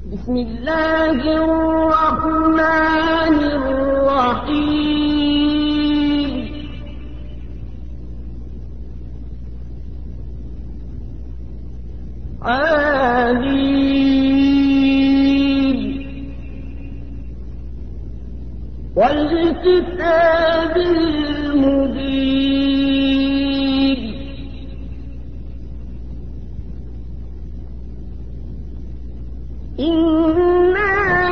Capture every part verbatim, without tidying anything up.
بسم الله الرحمن الرحيم. آمين. والكتاب المبين. إنا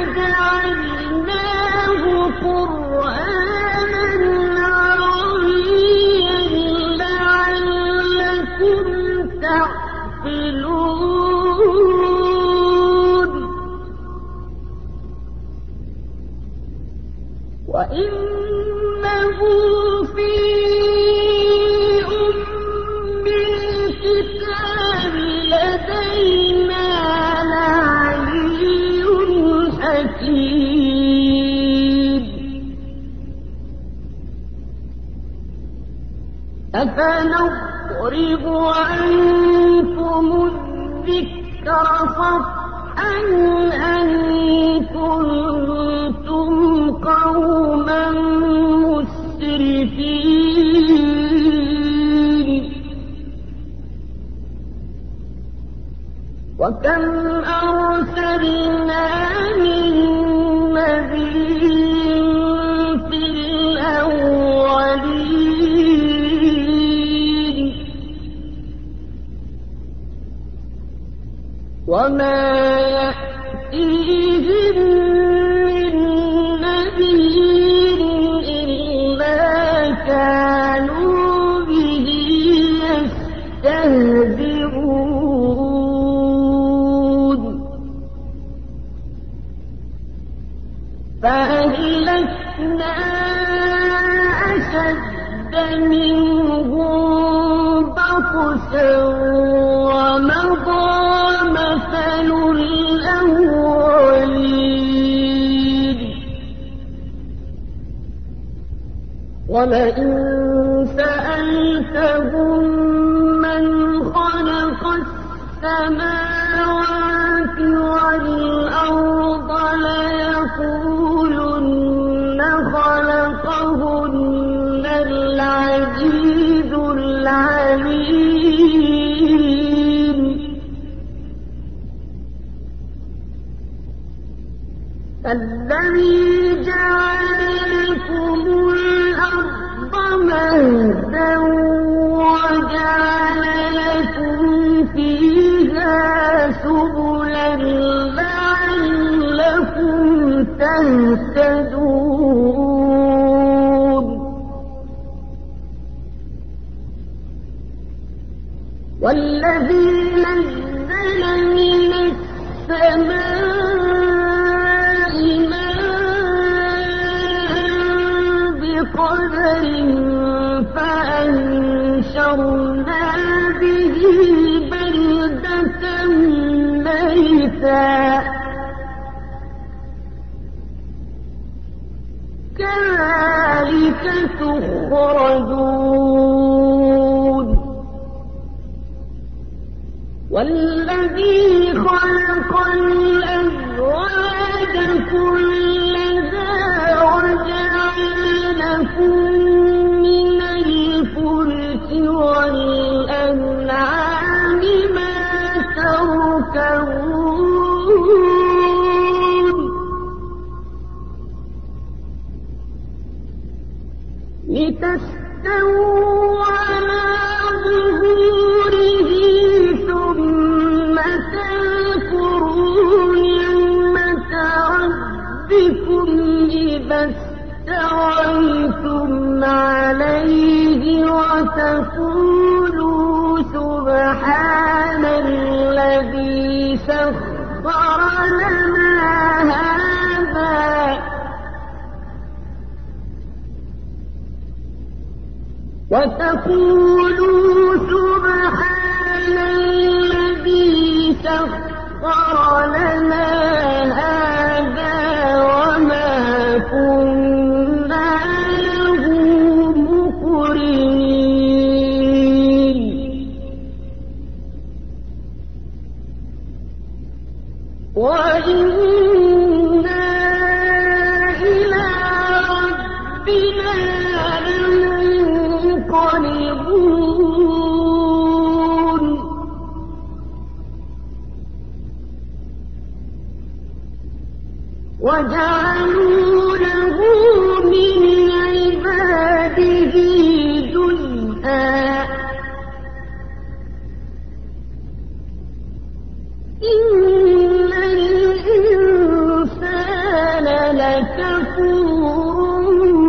جعلناه قرآنا عربيا لعلكم تعقلون. وإنه في أم الكتاب لدينا لعلي حكيم. أفنضرب عنكم الذكر صفحا أن كنتم قوما مسرفين. وكم أرسلنا من نبي في الأولين وما يأتيهم من نبي إلا كانوا به يستهزئون. فأهلكنا أشد منهم بطشا ومضى مثل الأولين. ولئن سألتهم من خلق السماوات والأرض ليقولن خلقهن العزيز العليم. الذي جعل لكم الأرض مهدا وجعل لكم فيها سبلا لعلكم تهتدون. والذي نزل من السماء ماء بقدر فأنشرنا به بلدة ميتا كذلك تخرجون. والذي خلق الأزواج كلها وجعل لكم من الفلك والأنعام ما تركبون لتستووا على ظهوره ثم تذكروا نعمة ربكم إذا استويتم عليه وتقولوا سبحان الذي سخر لنا هذا وتقولوا سبحان الذي سخر لنا هذا وما كنا له مقرنين. وَ وإنا إلى ربنا لمنقلبون وجعلوا له من عباده جزءا إن الإنسان لكفور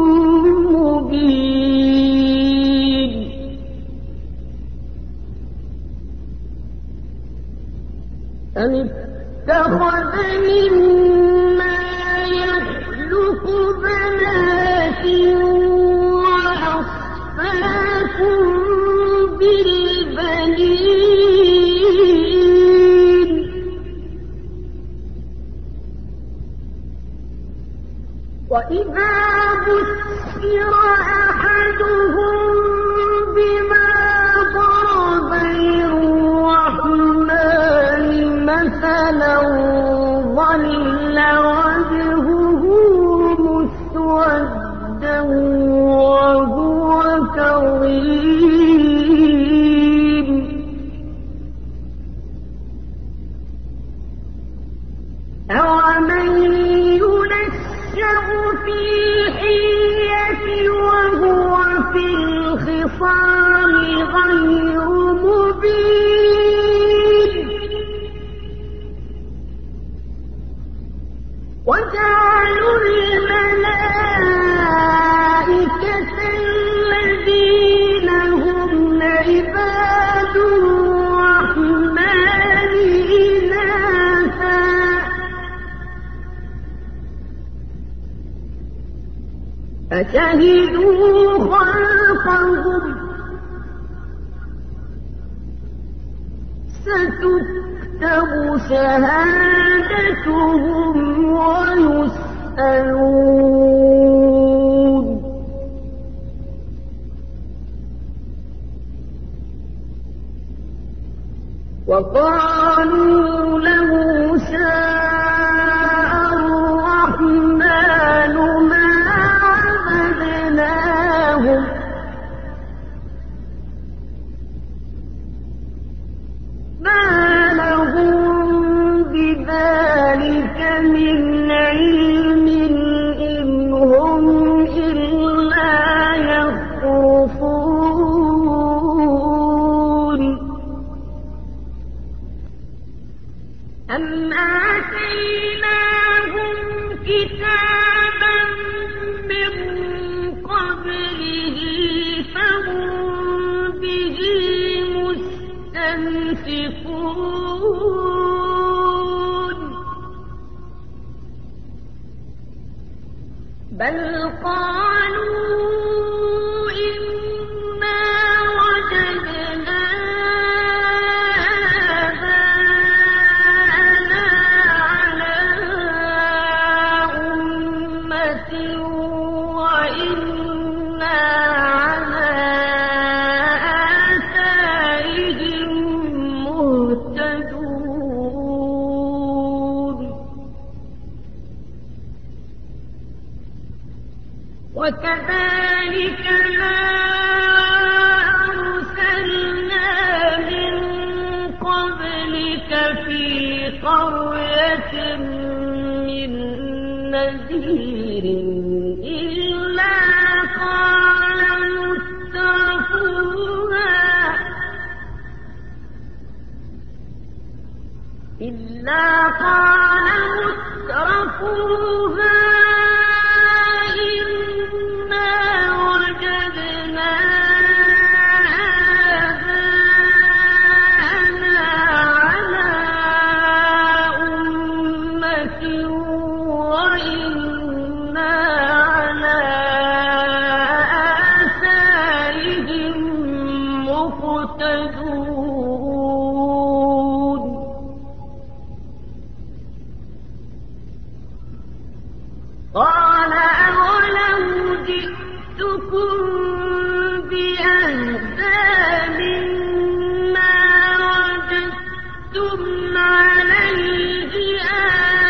مبين أم اتخذ مما يخلق بنات وأصفاكم بالبنين وإذا بشر أحدهم بما ضرب للرحمن مثلا ظل وجهه مسودا وهو كظيم أومن ينشأ في الحلية وهو في الخصام غير مبين وجعلوا الملائكة الذين هم عباد الرحمن إناثا أشهدوا خلقهم ستكتب شهادتهم ويسألون وقالوا له شاء الرحمن ما عبدناهم ما لهم بذلك من علم إن هم إلا يخرصون أم آتيناهم كتابا من قبله فهم به مستمسكون بل قالوا إنا وجدنا آباءنا على أمة وإنا على آثارهم مهتدون وكذلك ما أرسلنا من قبلك في قرية من نذير إلا قال مترفوها إلا قال مترفوها قال أولو جئتكم بأهدى مما وجدتم عليه آباءكم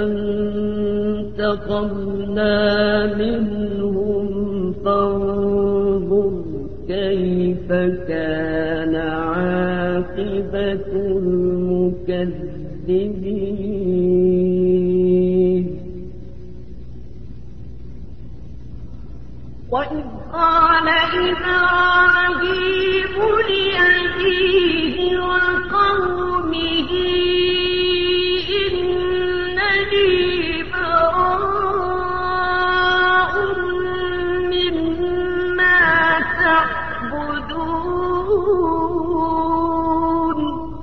فانتقمنا منهم فانظر كيف كان عاقبة المكذبين. وإذ قال إبراهيم لأبيه وقومه إنني براء مما تعبدون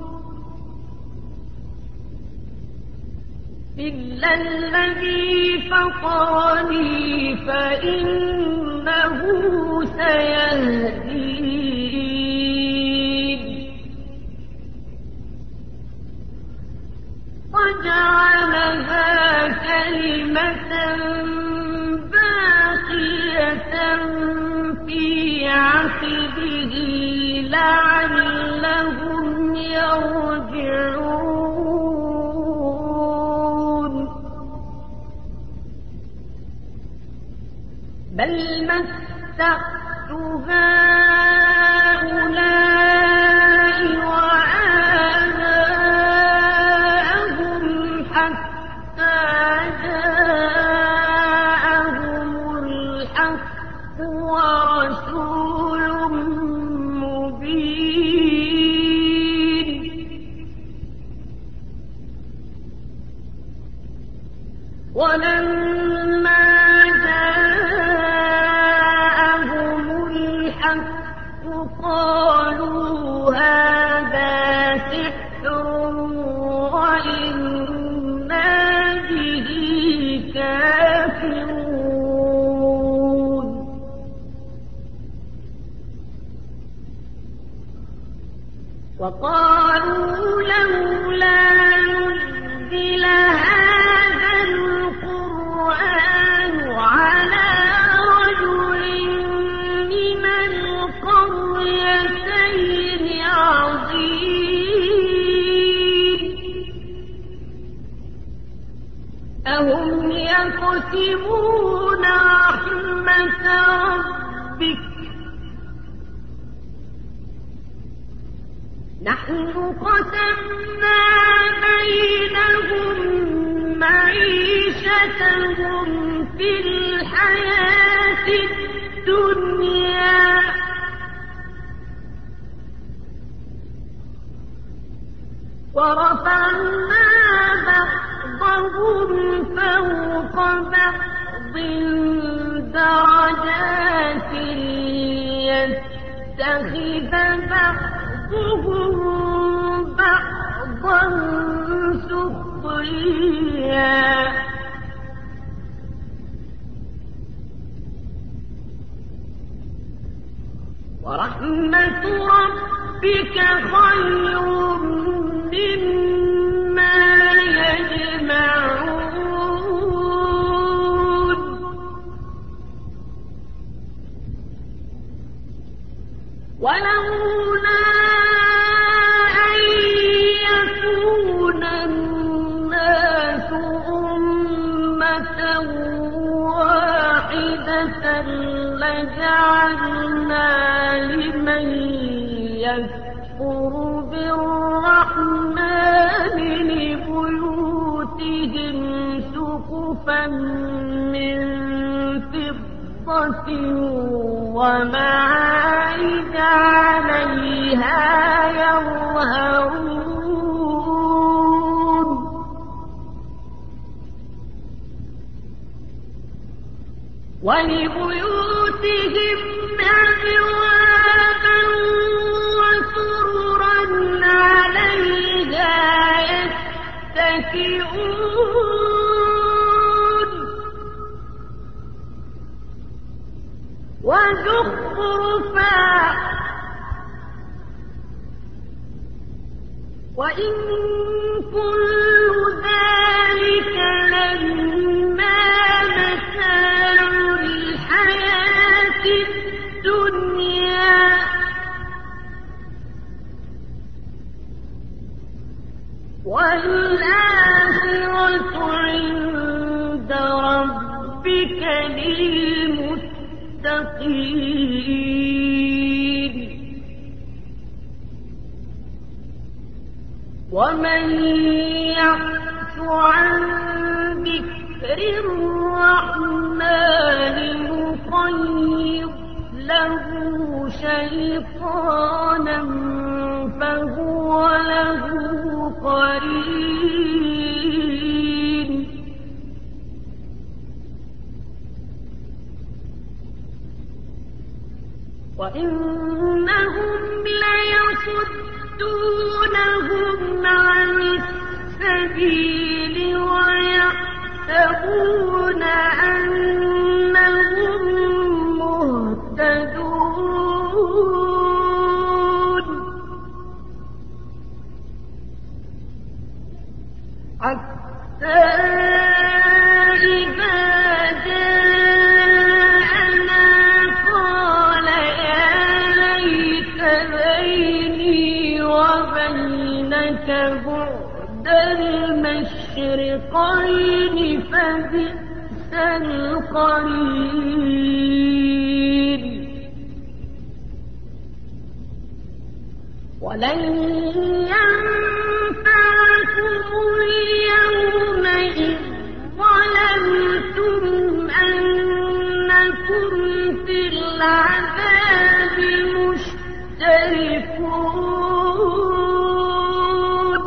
إلا الذي فطرني فإنه سيهدين. وجعلها كلمة باقية في عقبه لعلهم يرجعون. بل متعت هؤلاء وآباءهم حتى جاءهم الحق ورسول مبين. ولما قالوا هذا سحر وإنا به كافرون. وقالوا لولا نزل هذا القرآن على رجل من القريتين عظيم أهم يقسمون رحمة ربك نحن قسمنا بينهم معيشتهم في الحياة الدنيا ورفعنا بعضهم فوق بعض درجات ليتخذ بعضهم بعضا سخريا. ورحمة ربك خير مما يجمعون. ولولا أن يكون الناس أمة واحدة لجعلنا لمن يكفر بالرحمن لبيوتهم سقفا من فضة ومعارج عليها يظهرون. ولبيوتهم أبوابا وسررا عليها يتكئون وزخرفا وإن كل ذلك لما متاع الحياة الدنيا والآخرة عند للمتقين ومن يعش عن ذكر الرحمن نقيض له شيطانا فهو له قرين وإنهم ليصدونهم عن السبيل ويحسبون أنهم مهتدون حتى إذا جاءنا قال يا ليت بيني وبينك بعد المشرقين فبئس القرين ولن ينفعكم اليوم إذ ظلمتم أنكم في العذاب مشتركون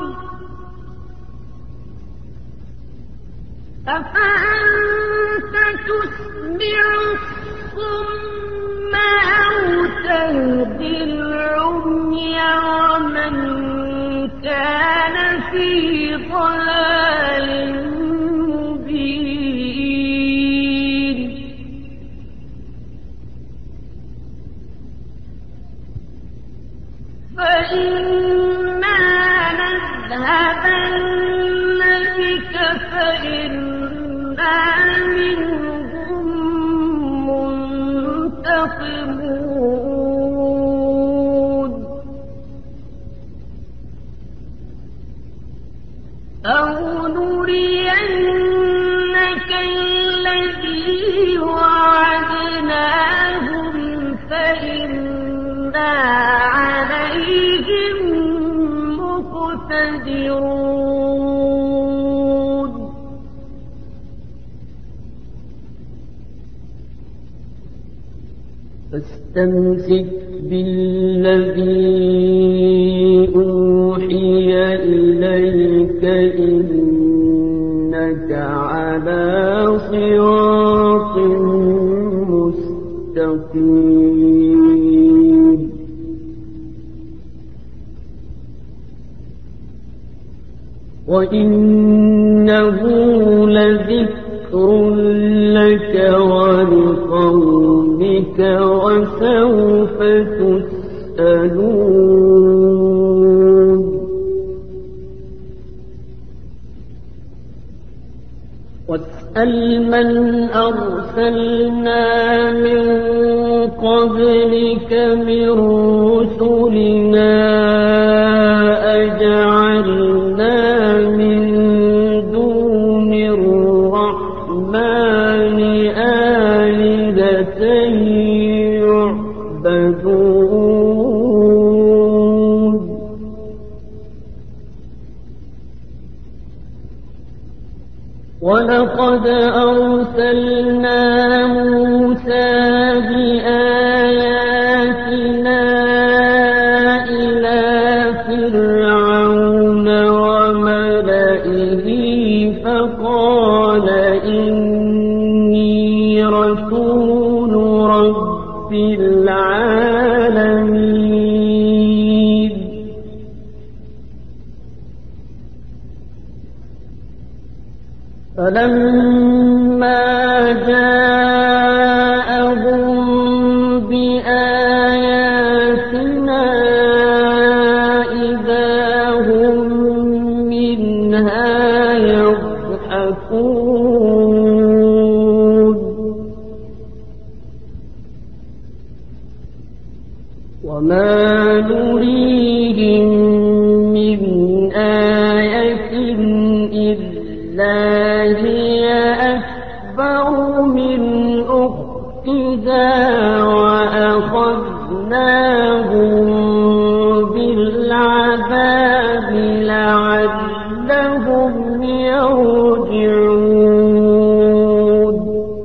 أفأنت تسمع الصم أو تهدي العمي ومن كان في ضلال مبين فإما نذهبن بك فإنا منهم منتقمون أو نرينك الذي وعدناهم فإنا عليهم مقتدرون فاستمسك بالذي أوحي إليك إنك على صراط مستقيم وإنه لذكر لك ولقومك وسوف تسألون واسأل من أرسلنا من قبلك من رسلنا أجعلنا من دون الرحمن آلهة يعبدون ولقد أرسلنا موسى بآياتنا إلى فرعون وملئه فقال إني رسول رب العالمين فلما جاءهم بآياتنا إذا هم منها يضحكون وما نريهم من آية إلا هي أكبر من وقتها وأخذناهم بالعذاب لعلهم يرجعون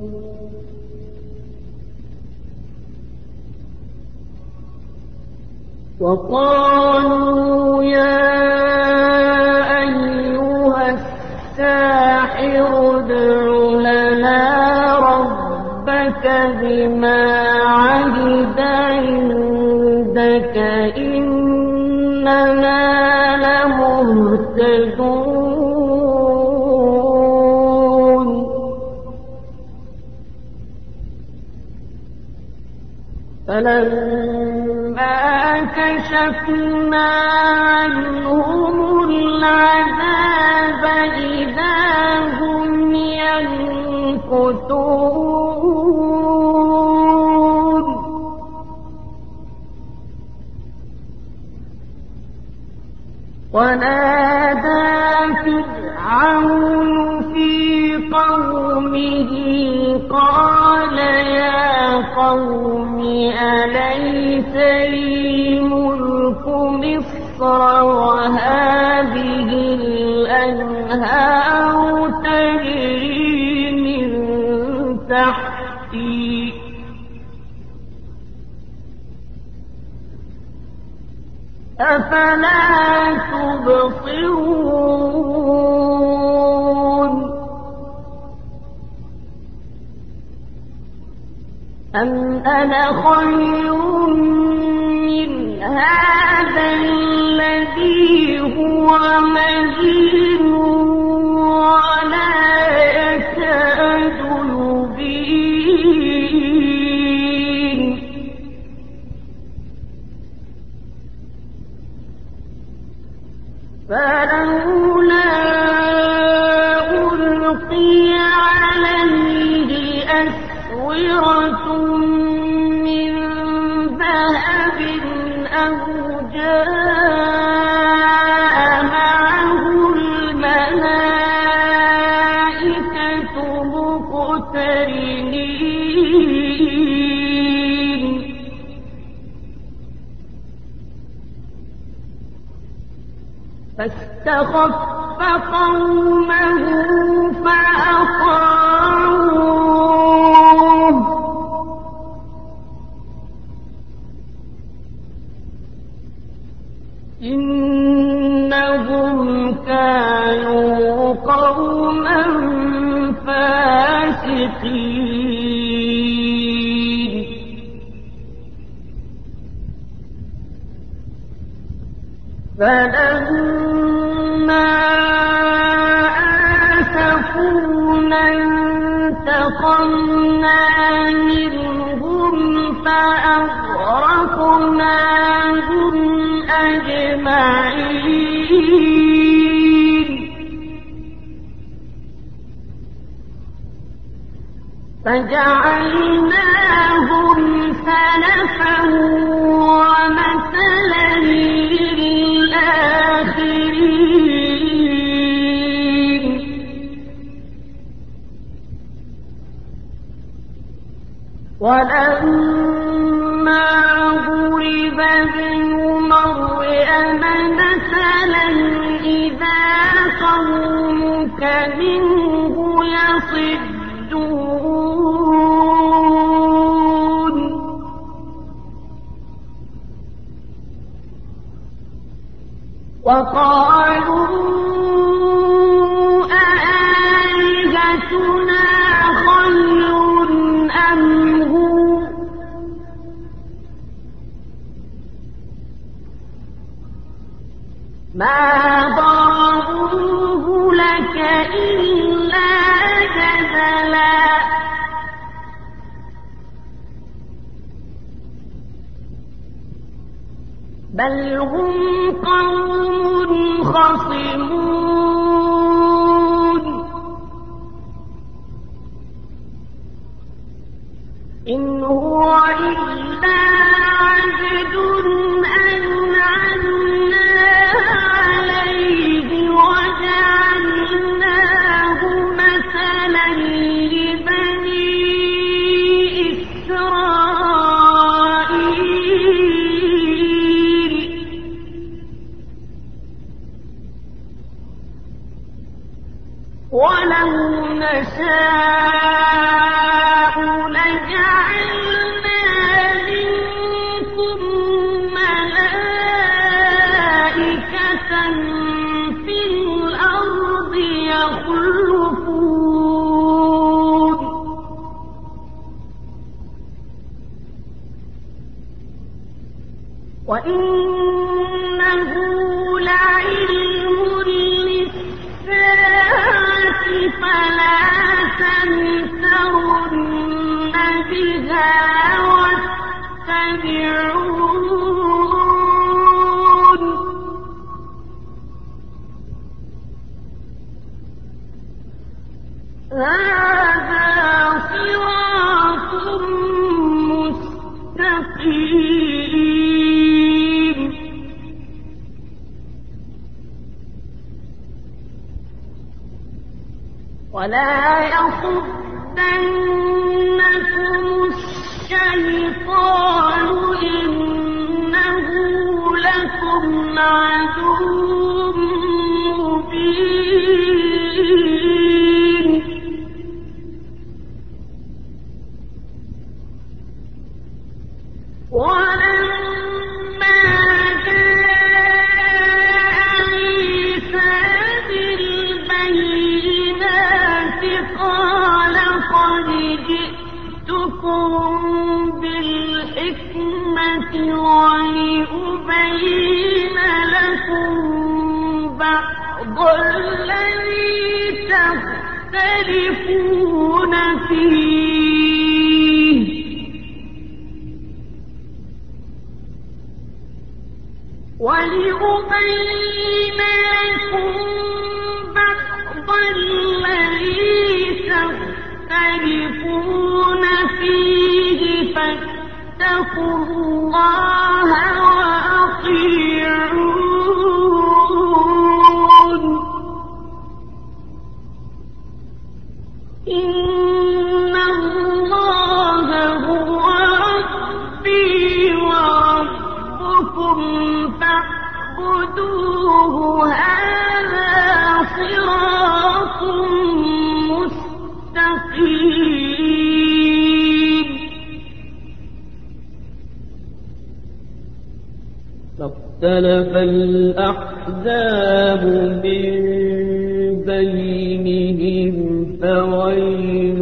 وقالوا يا أيها الساحر ادع لنا ربك بما عهد عندك إننا لمهتدون فلما كشفنا عنهم العذاب إذا هم ينكثون ونادى فرعون في قومه قال يا قوم أليس لي ملك مصر وهذه الأنهار تجري من تحتي أفلا تبصرون أم أنا خير من هذا الذي هو مهين ولا يكاد يبين فلولا ألقي عليه أسورة من ذهب أو جاء معه الملائكة مقترنين فاستخف قومه فأطاعوه إنهم كانوا قوما فاسقين فلما آسفونا انتقمنا منهم فأغرقناهم أجمعين فجعلناهم سلفا ومثلا للآخرين ولما ضرب ابن مريم مثلا إذا قومك منه يصدون وقالوا أآلهتنا خير أم هو ما ضربوه لك إلا جدلا بل هم قوم خصمون إن هو إلا عبد أنعمنا عليه وجعلناه مثلا لبني إسرائيل وإنه لعلم للساعة فلا تمترن بها واتبعون هذا صراط مستقيم ولا يصدنكم الشيطان إنه لكم عدو مبين ولما جاء عيسى بالبينات قال قد جئتكم بالحكمة ولأبين لكم بعض الذي تختلفون فيه ولأبين لكم بعض الذي تختلفون فيه فاتقوا الله وأطيعون إن الله هو ربي وربكم فاعبدوه هذا صراط مستقيم فاختلف الأحزاب من بينهم فويل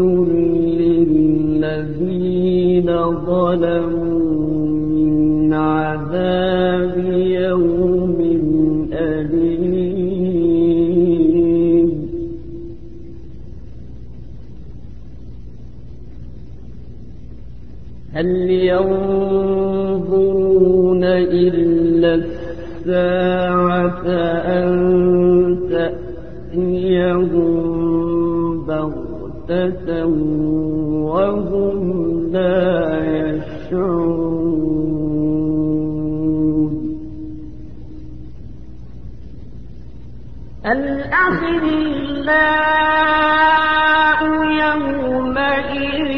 للذين ظلموا من عذاب يوم أليم هل ينظرون إلا الساعة أن تأتيهم بغتة وهم لا يشعرون الأخلاء يومئذ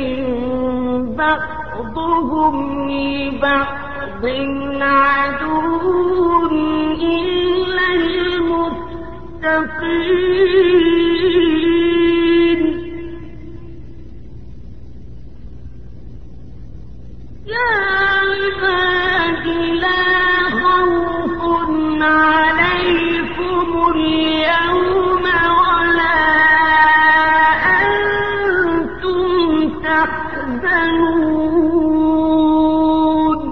بعضهم لبعض عدو إلا المتقين يا عباد لا خوف عليكم اليوم ولا أنتم تحزنون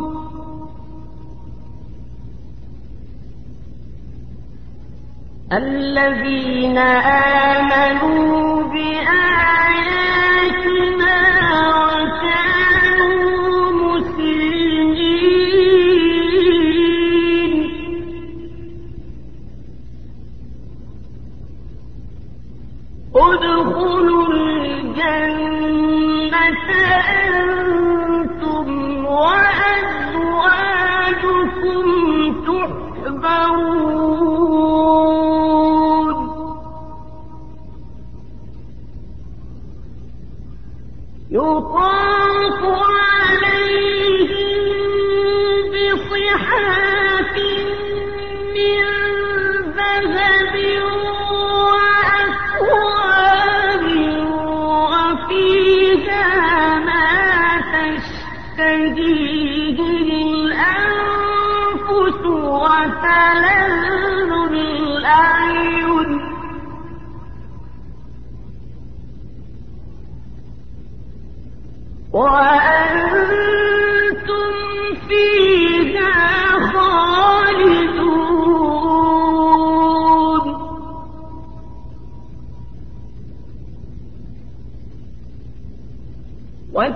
الذين آمنوا بآياتنا وكانوا مسلمين ادخلوا الجنة أنتم وأزواجكم تحبرون يطاف عليهم بصحاف من ذهب وأكواب وفيها ما تشتهيه الأنفس وتلذ الأعين وأنتم فيها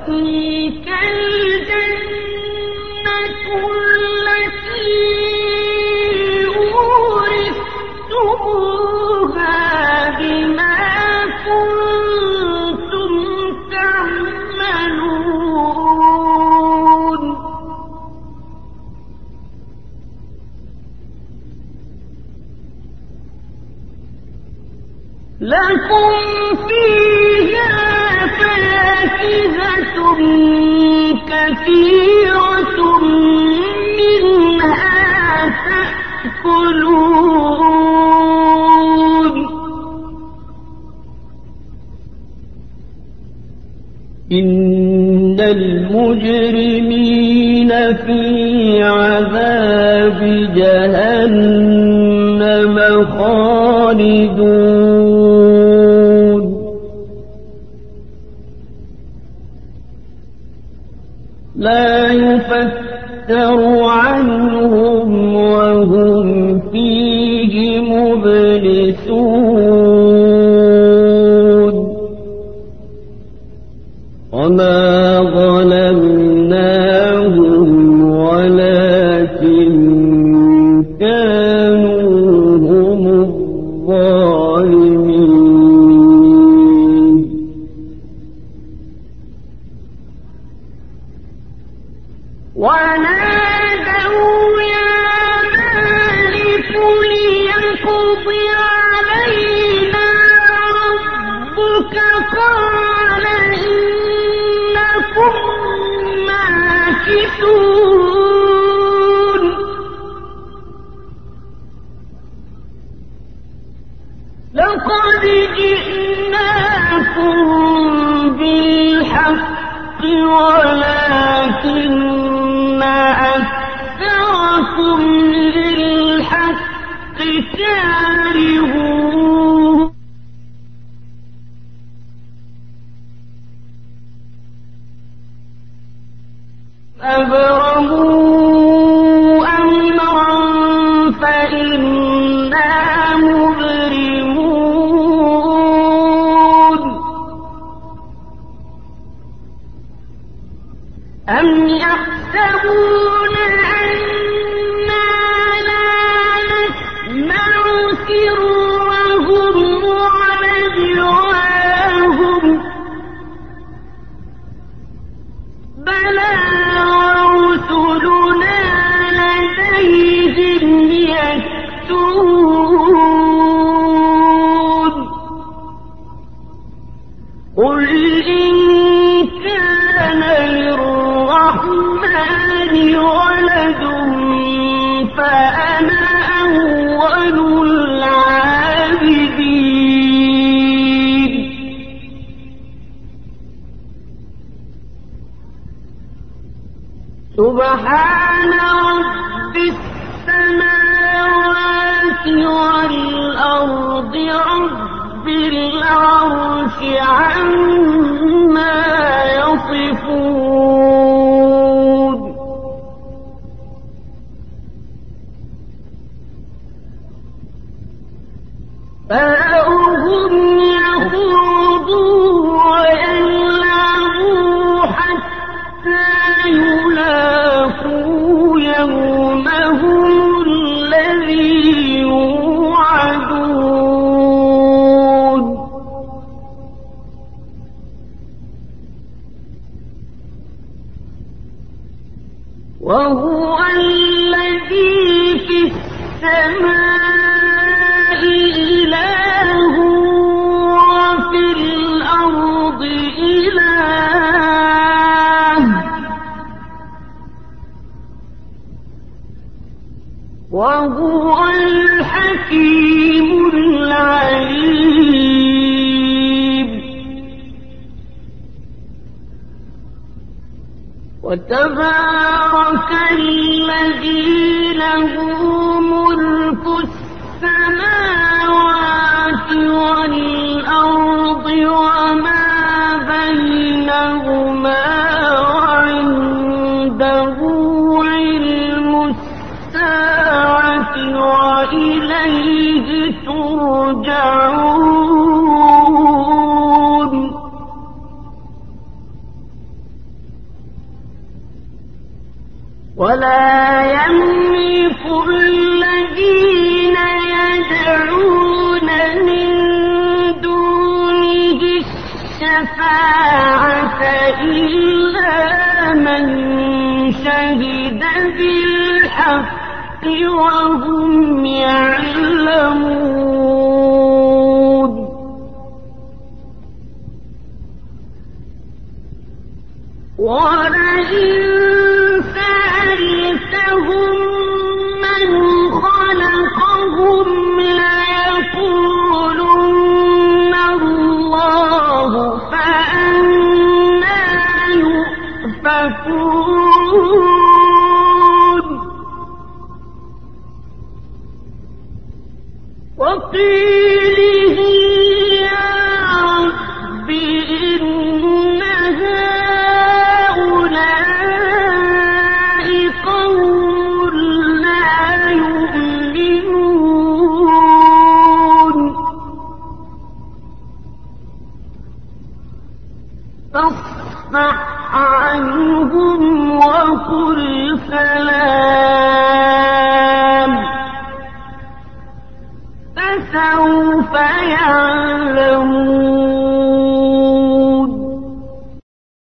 وتلك الجنة التي أورثتموها بما كنتم تعملون لكم فيها فاكهة كثيرة منها تأكلون إن المجرمين في عذاب جهنم خالدون لا يفتر عنهم وهم فيه مبلسون وما ظلمناهم ولكن كانوا هم الظالمين ونادوا يا مالك ليقض علينا ربك قال إنكم ماكثون لقد جئناكم بالحق ولكن أكثركم للحق كارهون أبرموا أمرا فإنا مبرمون أم يحسبون أنا لا نسمع سرهم ونجواهم بلى ورسلنا لديهم يكتبون قل إن كان للرحمن ولد فأنا أول العابدين سبحان رب السماوات والأرض رب العرش عما يصفون فذرهم يخوضوا ويلعبوا حتى يلاقوا يومهم الذي يوعدون وهو الذي في السماء إله وفي الأرض إله وهو الحكيم العليم وتبارك الذي له ملك السماوات والأرض وما بينهما وعنده علم الساعة وإليه ترجعون ولا يملك الذين يدعون من دونه الشفاعة إلا من شهد بالحق وهم يعلمون ولئن سألتهم من خلقهم ليقولن الله فأنى يؤفكون وقيله يا رب إن هؤلاء قوم لا يؤمنون فاصفح عنهم وقل سلام فسوف يعلمون